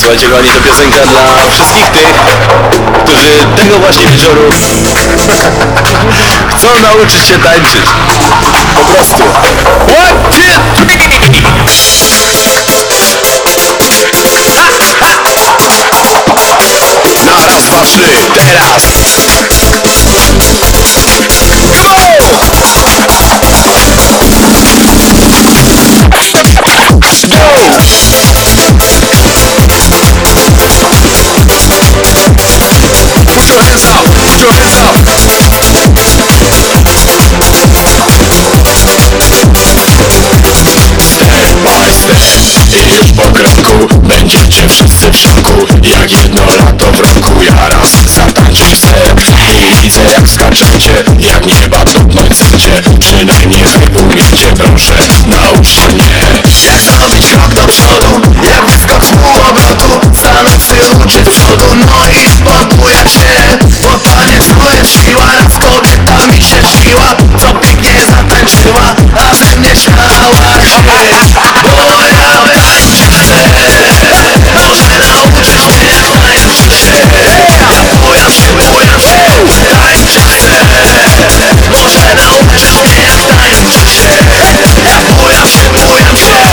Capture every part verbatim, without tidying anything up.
Słuchajcie kochani, to piosenka dla wszystkich tych, którzy tego właśnie wieczoru chcą nauczyć się tańczyć. Po prostu. One, two, three! Na raz, dwa, trzy, teraz! I już po kroku będziecie wszyscy w szoku. Jak jedno lato w roku ja raz zatańczyć chcę. I widzę jak skaczecie, jak nieba dotknąć chcecie. Przynajmniej wy umiecie, proszę, nauczcie mnie. Jak zrobić krok do przodu, jak wyskok z półobrotu. Stanąć z tyłu czy przodu, no i podbujać się. Bo taniec to jest siła, raz kobieta mi się śniła, co pięknie zatańczyła, a ze mnie śmiała się. Bo ja tańczę chcę, może nauczyć mnie tańczyć się. Bo ja się boję się, tańczę chcę, może nauczyć mnie tańczyć się. Bo ja się boję się.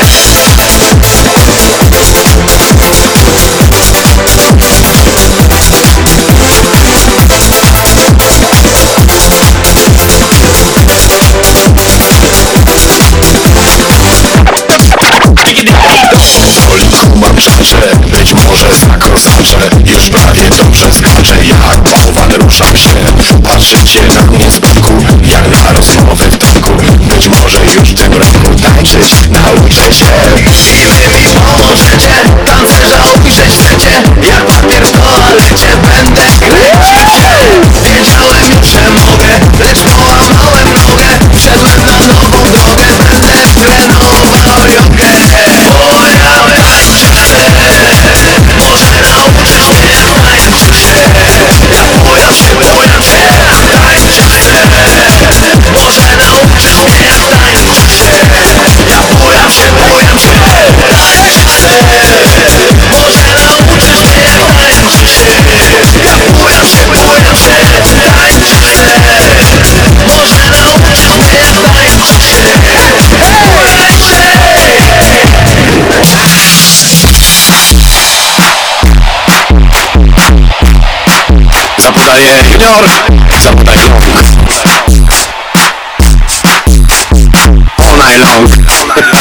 Mam żarze, być może za kozacze. Już prawie dobrze skaczę, jak bałwan ruszam się. Patrzycie na mnie z boku, jak na rozmowę w toku. Być może już w tym roku tańczyć nauczę się. I wy mi pomożecie, tancerza ujrzeć chcecie. Jak papier w toalecie będę kręcić się. Wiedziałem już, że mogę, lecz połamałem nogę. Wszedłem na nową drogę, będę trenował jogę. Bo ja tańczę chcę, może nauczyć mnie tańczyć się. Bo ja się boję się, tańczyć chcę, może nauczyć mnie tańczyć się. Bo ja się boję się, tańczyć chcę, może nauczyć mnie tańczyć się. Bo ja się boję się, tańczyć chcę, może nauczyć mnie tańczyć się. Zapytanie junior, zapytanie long. All night long.